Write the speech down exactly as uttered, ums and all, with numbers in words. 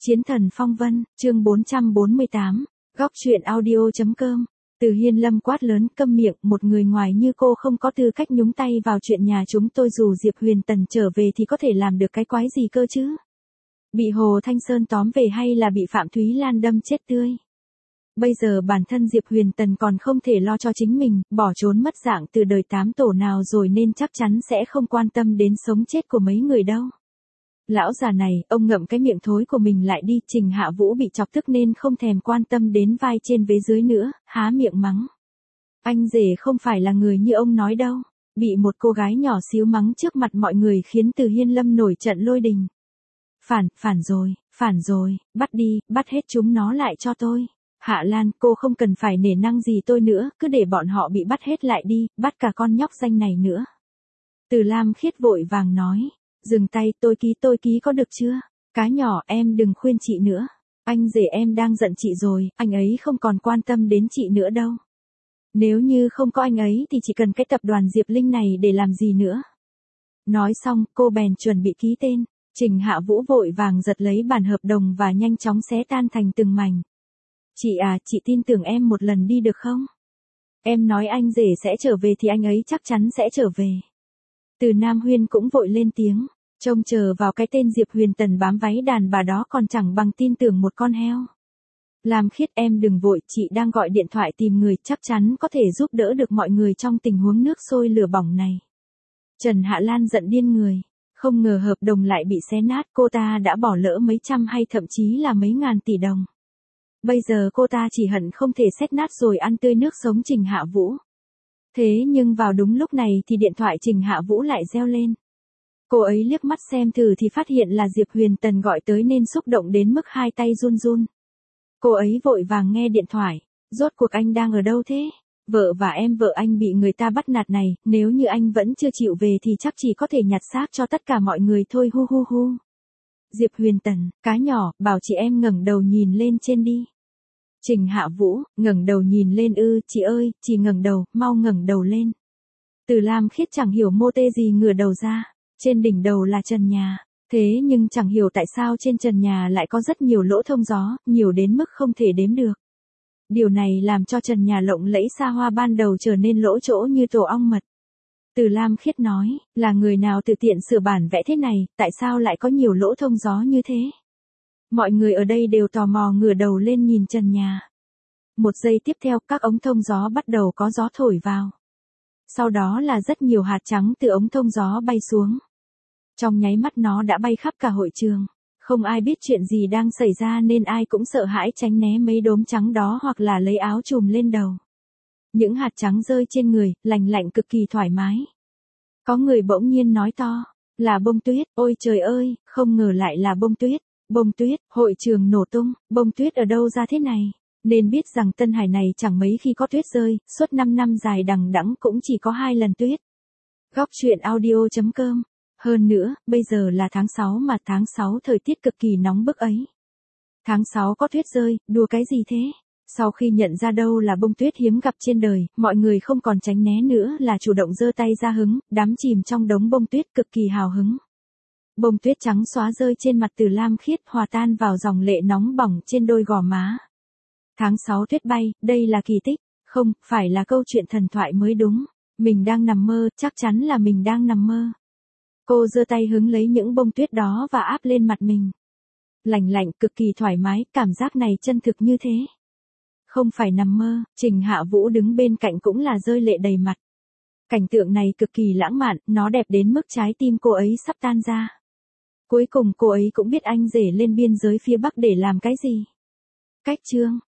Chiến thần phong vân, chương bốn trăm bốn mươi tám, góc truyện audio.com. Từ Hiên Lâm quát lớn, câm miệng, một người ngoài như cô không có tư cách nhúng tay vào chuyện nhà chúng tôi, dù Diệp Huyền Tần trở về thì có thể làm được cái quái gì cơ chứ? Bị Hồ Thanh Sơn tóm về hay là bị Phạm Thúy Lan đâm chết tươi? Bây giờ bản thân Diệp Huyền Tần còn không thể lo cho chính mình, bỏ trốn mất dạng từ đời tám tổ nào rồi nên chắc chắn sẽ không quan tâm đến sống chết của mấy người đâu. Lão già này, ông ngậm cái miệng thối của mình lại đi. Trình Hạ Vũ bị chọc tức nên không thèm quan tâm đến vai trên vế dưới nữa, há miệng mắng. Anh rể không phải là người như ông nói đâu. Bị một cô gái nhỏ xíu mắng trước mặt mọi người khiến Từ Hiên Lâm nổi trận lôi đình. Phản, phản rồi, phản rồi, bắt đi, bắt hết chúng nó lại cho tôi. Hạ Lan, cô không cần phải nể nang gì tôi nữa, cứ để bọn họ bị bắt hết lại đi, bắt cả con nhóc danh này nữa. Từ Lam Khiết vội vàng nói. Dừng tay, tôi ký tôi ký có được chưa? Cá nhỏ, em đừng khuyên chị nữa. Anh rể em đang giận chị rồi, anh ấy không còn quan tâm đến chị nữa đâu. Nếu như không có anh ấy thì chỉ cần cái tập đoàn Diệp Linh này để làm gì nữa. Nói xong, cô bèn chuẩn bị ký tên. Trình Hạ Vũ vội vàng giật lấy bản hợp đồng và nhanh chóng xé tan thành từng mảnh. Chị à, chị tin tưởng em một lần đi được không? Em nói anh rể sẽ trở về thì anh ấy chắc chắn sẽ trở về. Từ Nam Huyên cũng vội lên tiếng, trông chờ vào cái tên Diệp Huyền Tần bám váy đàn bà đó còn chẳng bằng tin tưởng một con heo. Lam Khiết, em đừng vội, chị đang gọi điện thoại tìm người, chắc chắn có thể giúp đỡ được mọi người trong tình huống nước sôi lửa bỏng này. Trần Hạ Lan giận điên người, không ngờ hợp đồng lại bị xé nát, cô ta đã bỏ lỡ mấy trăm hay thậm chí là mấy ngàn tỷ đồng. Bây giờ cô ta chỉ hận không thể xét nát rồi ăn tươi nước sống Trình Hạ Vũ. Thế nhưng vào đúng lúc này thì điện thoại Trình Hạ Vũ lại reo lên. Cô ấy liếc mắt xem thử thì phát hiện là Diệp Huyền Tần gọi tới nên xúc động đến mức hai tay run run. Cô ấy vội vàng nghe điện thoại. Rốt cuộc anh đang ở đâu thế? Vợ và em vợ anh bị người ta bắt nạt này, nếu như anh vẫn chưa chịu về thì chắc chỉ có thể nhặt xác cho tất cả mọi người thôi, hu hu hu. Diệp Huyền Tần, cá nhỏ, bảo chị em ngẩng đầu nhìn lên trên đi. Trình Hạ Vũ, ngẩng đầu nhìn lên ư? Chị ơi, chị ngẩng đầu, mau ngẩng đầu lên. Từ Lam Khiết chẳng hiểu mô tê gì ngửa đầu ra, trên đỉnh đầu là trần nhà, thế nhưng chẳng hiểu tại sao trên trần nhà lại có rất nhiều lỗ thông gió, nhiều đến mức không thể đếm được. Điều này làm cho trần nhà lộng lẫy xa hoa ban đầu trở nên lỗ chỗ như tổ ong mật. Từ Lam Khiết nói, là người nào tự tiện sửa bản vẽ thế này, tại sao lại có nhiều lỗ thông gió như thế? Mọi người ở đây đều tò mò ngửa đầu lên nhìn trần nhà. Một giây tiếp theo, các ống thông gió bắt đầu có gió thổi vào. Sau đó là rất nhiều hạt trắng từ ống thông gió bay xuống. Trong nháy mắt nó đã bay khắp cả hội trường. Không ai biết chuyện gì đang xảy ra nên ai cũng sợ hãi tránh né mấy đốm trắng đó hoặc là lấy áo trùm lên đầu. Những hạt trắng rơi trên người, lành lạnh cực kỳ thoải mái. Có người bỗng nhiên nói to, là bông tuyết, ôi trời ơi, không ngờ lại là bông tuyết. Bông tuyết, hội trường nổ tung, bông tuyết ở đâu ra thế này? Nên biết rằng Tân Hải này chẳng mấy khi có tuyết rơi, suốt năm năm dài đằng đẵng cũng chỉ có hai lần tuyết. Góc truyện audio.com. Hơn nữa, bây giờ là tháng sáu mà tháng sáu thời tiết cực kỳ nóng bức ấy. Tháng sáu có tuyết rơi, đùa cái gì thế? Sau khi nhận ra đâu là bông tuyết hiếm gặp trên đời, mọi người không còn tránh né nữa là chủ động giơ tay ra hứng, đắm chìm trong đống bông tuyết cực kỳ hào hứng. Bông tuyết trắng xóa rơi trên mặt Từ Lam Khiết, hòa tan vào dòng lệ nóng bỏng trên đôi gò má. Tháng sáu tuyết bay, đây là kỳ tích, không, phải là câu chuyện thần thoại mới đúng. Mình đang nằm mơ, chắc chắn là mình đang nằm mơ. Cô giơ tay hứng lấy những bông tuyết đó và áp lên mặt mình. Lành lạnh, cực kỳ thoải mái, cảm giác này chân thực như thế. Không phải nằm mơ. Trình Hạ Vũ đứng bên cạnh cũng là rơi lệ đầy mặt. Cảnh tượng này cực kỳ lãng mạn, nó đẹp đến mức trái tim cô ấy sắp tan ra. Cuối cùng cô ấy cũng biết anh rể lên biên giới phía Bắc để làm cái gì. Cách chương.